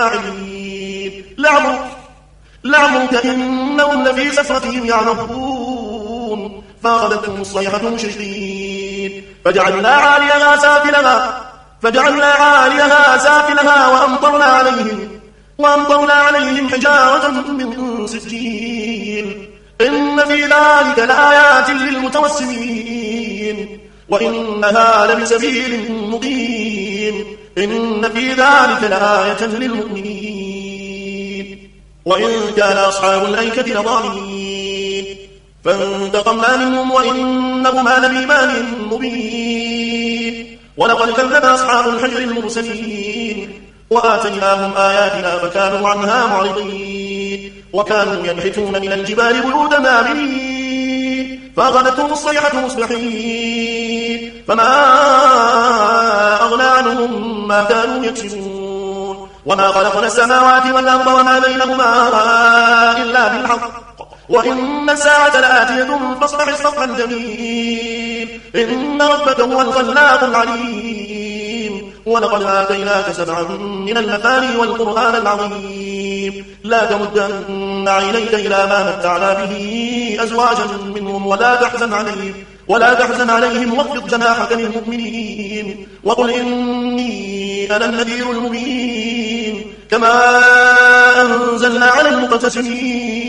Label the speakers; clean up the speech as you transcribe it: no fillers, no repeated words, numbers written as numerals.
Speaker 1: فاعلين لعمرك إنهم لفي سكرتهم يعمهون فأخذتهم الصيحة مشرقين فجعلنا عاليها سافلها وأمطرنا عليهم حجارة من سجيل إن في ذلك لآيات للمتوسمين وإنها لبسبيل مقيم إن في ذلك لآية للمؤمنين وإن كان أصحاب الأيكة لظالمين فانتقمنا منهم وإنهما لبإيمان مبين ولقد كذب أصحاب الحجر المرسلين وآتيناهم آياتنا فكانوا عنها معرضين وكانوا ينحتون من الجبال بيوتا آمنين فأخذتهم الصيحة مصبحين فما أغنى عنهم ما كانوا يكسبون وما خلقنا السماوات والأرض وما بينهما إلا بالحق وإن الساعة لآتية فاصفح الصفح الجميل إن ربك هو الخلاق العليم ولقد آتيناك 7 من المثاني والقرآن العظيم لا تمدن عينيك إلى ما متعنا به أزواجا منهم ولا تحزن عليهم واخفض جناحك للمؤمنين وقل إني أنا النذير المبين كما أنزلنا على المقتسمين